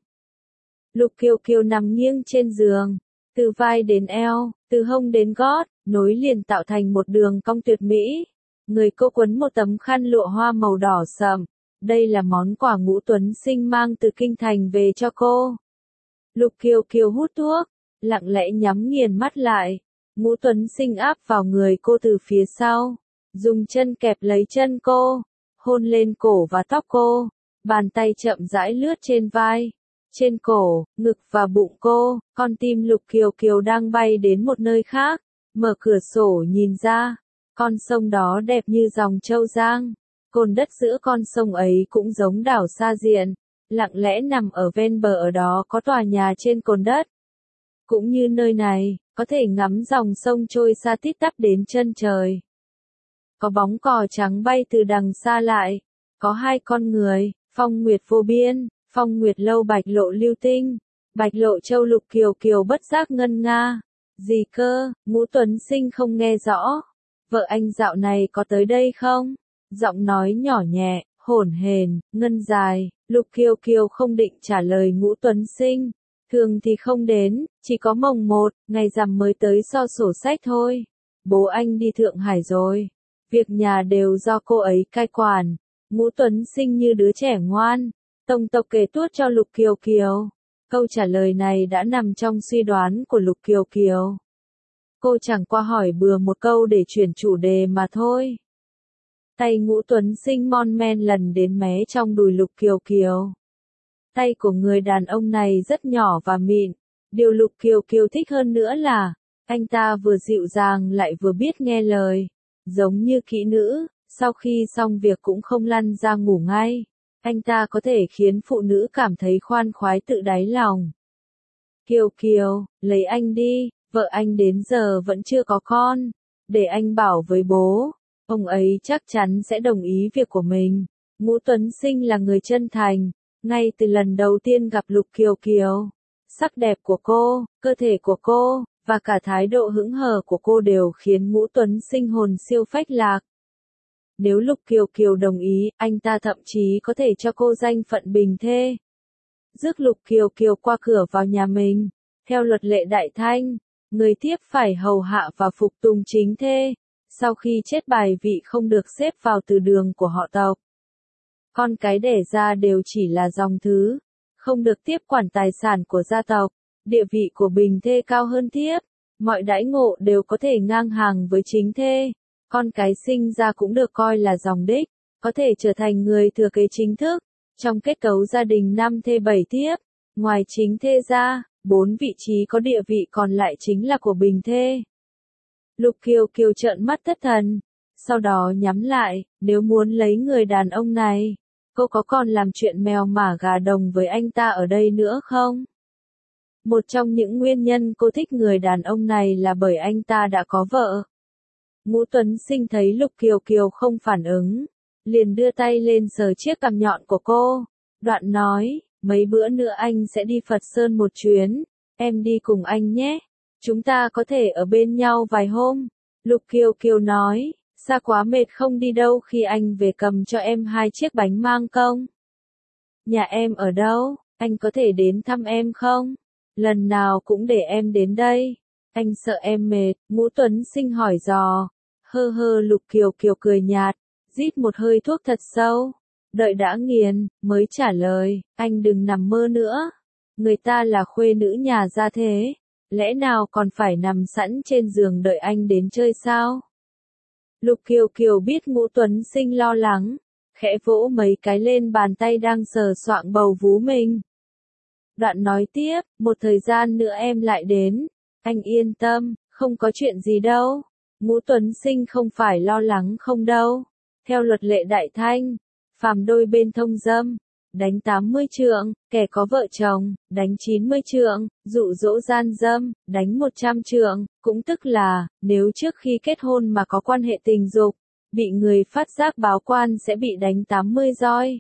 Lục Kiều Kiều nằm nghiêng trên giường, từ vai đến eo, từ hông đến gót, nối liền tạo thành một đường cong tuyệt mỹ. Người cô quấn một tấm khăn lụa hoa màu đỏ sậm. Đây là món quà Ngũ Tuấn Sinh mang từ kinh thành về cho cô. Lục Kiều Kiều hút thuốc, lặng lẽ nhắm nghiền mắt lại. Ngũ Tuấn Sinh áp vào người cô từ phía sau, dùng chân kẹp lấy chân cô, hôn lên cổ và tóc cô, bàn tay chậm rãi lướt trên vai, trên cổ, ngực và bụng cô. Con tim Lục Kiều Kiều đang bay đến một nơi khác, mở cửa sổ nhìn ra, con sông đó đẹp như dòng Châu Giang. Cồn đất giữa con sông ấy cũng giống đảo Sa Diện, lặng lẽ nằm ở ven bờ, ở đó có tòa nhà trên cồn đất. Cũng như nơi này, có thể ngắm dòng sông trôi xa tít tắp đến chân trời. Có bóng cò trắng bay từ đằng xa lại, có hai con người, Phong Nguyệt vô biên, Phong Nguyệt lâu, Bạch Lộ lưu tinh, Bạch Lộ châu. Lục Kiều Kiều bất giác ngân nga. Gì cơ? Ngũ Tuấn Sinh không nghe rõ. Vợ anh dạo này có tới đây không? Giọng nói nhỏ nhẹ, hổn hển, ngân dài. Lục Kiều Kiều không định trả lời Ngũ Tuấn Sinh. Thường thì không đến, chỉ có mồng 1, ngày rằm mới tới so sổ sách thôi. Bố anh đi Thượng Hải rồi. Việc nhà đều do cô ấy cai quản. Ngũ Tuấn Sinh như đứa trẻ ngoan, tông tộc kể tuốt cho Lục Kiều Kiều. Câu trả lời này đã nằm trong suy đoán của Lục Kiều Kiều. Cô chẳng qua hỏi bừa một câu để chuyển chủ đề mà thôi. Tay Ngũ Tuấn Sinh mon men lần đến mé trong đùi Lục Kiều Kiều. Tay của người đàn ông này rất nhỏ và mịn. Điều Lục Kiều Kiều thích hơn nữa là, anh ta vừa dịu dàng lại vừa biết nghe lời. Giống như kỹ nữ, sau khi xong việc cũng không lăn ra ngủ ngay. Anh ta có thể khiến phụ nữ cảm thấy khoan khoái tự đáy lòng. Kiều Kiều, lấy anh đi, vợ anh đến giờ vẫn chưa có con. Để anh bảo với bố, ông ấy chắc chắn sẽ đồng ý việc của mình. Ngũ Tuấn Sinh là người chân thành. Ngay từ lần đầu tiên gặp Lục Kiều Kiều, sắc đẹp của cô, cơ thể của cô, và cả thái độ hững hờ của cô đều khiến Ngũ Tuấn Sinh hồn siêu phách lạc. Nếu Lục Kiều Kiều đồng ý, anh ta thậm chí có thể cho cô danh phận bình thê. Rước Lục Kiều Kiều qua cửa vào nhà mình. Theo luật lệ Đại Thanh, người thiếp phải hầu hạ và phục tùng chính thê. Sau khi chết bài vị không được xếp vào từ đường của họ tộc. Con cái đẻ ra đều chỉ là dòng thứ, không được tiếp quản tài sản của gia tộc. Địa vị của bình thê cao hơn thiếp, mọi đãi ngộ đều có thể ngang hàng với chính thê. Con cái sinh ra cũng được coi là dòng đích, có thể trở thành người thừa kế chính thức. Trong kết cấu gia đình 5 thê 7 thiếp, ngoài chính thê ra, 4 vị trí có địa vị còn lại chính là của bình thê. Lục Kiều Kiều trợn mắt thất thần, sau đó nhắm lại, nếu muốn lấy người đàn ông này, cô có còn làm chuyện mèo mả gà đồng với anh ta ở đây nữa không? Một trong những nguyên nhân cô thích người đàn ông này là bởi anh ta đã có vợ. Ngũ Tuấn Sinh thấy Lục Kiều Kiều không phản ứng, liền đưa tay lên sờ chiếc cằm nhọn của cô, đoạn nói, mấy bữa nữa anh sẽ đi Phật Sơn một chuyến, em đi cùng anh nhé, chúng ta có thể ở bên nhau vài hôm. Lục Kiều Kiều nói, xa quá mệt không đi đâu, khi anh về cầm cho em 2 chiếc bánh mang công. Nhà em ở đâu, anh có thể đến thăm em không? Lần nào cũng để em đến đây. Anh sợ em mệt, Ngũ Tuấn Sinh hỏi dò. Lục Kiều Kiều cười nhạt, rít một hơi thuốc thật sâu. Đợi đã nghiền, mới trả lời, anh đừng nằm mơ nữa. Người ta là khuê nữ nhà gia thế, lẽ nào còn phải nằm sẵn trên giường đợi anh đến chơi sao? Lục Kiều Kiều biết Ngũ Tuấn Sinh lo lắng, khẽ vỗ mấy cái lên bàn tay đang sờ soạng bầu vú mình. Đoạn nói tiếp, một thời gian nữa em lại đến, anh yên tâm, không có chuyện gì đâu. Ngũ Tuấn Sinh không phải lo lắng không đâu. Theo luật lệ Đại Thanh, phàm đôi bên thông dâm, đánh 80 trượng, kẻ có vợ chồng, đánh 90 trượng, dụ dỗ gian dâm, đánh 100 trượng, cũng tức là, nếu trước khi kết hôn mà có quan hệ tình dục, bị người phát giác báo quan sẽ bị đánh 80 roi.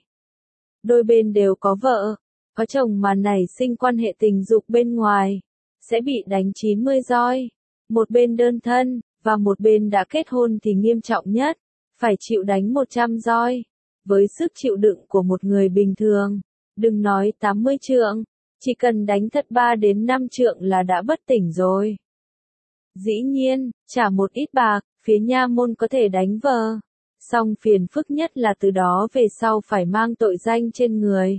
Đôi bên đều có vợ, có chồng mà nảy sinh quan hệ tình dục bên ngoài, sẽ bị đánh 90 roi. Một bên đơn thân, và một bên đã kết hôn thì nghiêm trọng nhất, phải chịu đánh 100 roi. Với sức chịu đựng của một người bình thường, đừng nói 80 trượng, chỉ cần đánh thật 3 đến 5 trượng là đã bất tỉnh rồi. Dĩ nhiên, trả một ít bạc, phía nha môn có thể đánh vợ, song phiền phức nhất là từ đó về sau phải mang tội danh trên người.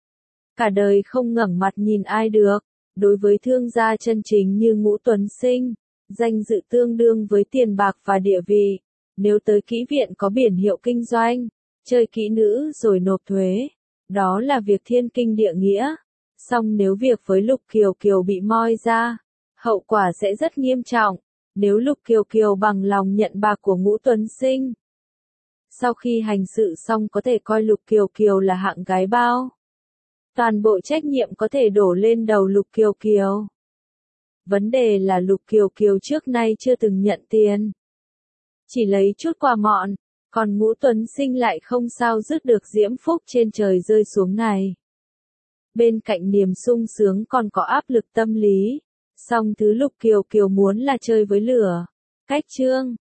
Cả đời không ngẩng mặt nhìn ai được, đối với thương gia chân chính như Ngũ Tuấn Sinh, danh dự tương đương với tiền bạc và địa vị. Nếu tới kỹ viện có biển hiệu kinh doanh, chơi kỹ nữ rồi nộp thuế, đó là việc thiên kinh địa nghĩa. Song nếu việc với Lục Kiều Kiều bị moi ra, hậu quả sẽ rất nghiêm trọng. Nếu Lục Kiều Kiều bằng lòng nhận bạc của Ngũ Tuấn Sinh, sau khi hành sự xong có thể coi Lục Kiều Kiều là hạng gái bao. Toàn bộ trách nhiệm có thể đổ lên đầu Lục Kiều Kiều. Vấn đề là Lục Kiều Kiều trước nay chưa từng nhận tiền, chỉ lấy chút quà mọn, còn Ngũ Tuấn Sinh lại không sao dứt được diễm phúc trên trời rơi xuống này. Bên cạnh niềm sung sướng còn có áp lực tâm lý, song thứ Lục Kiều Kiều muốn là chơi với lửa. Cách chương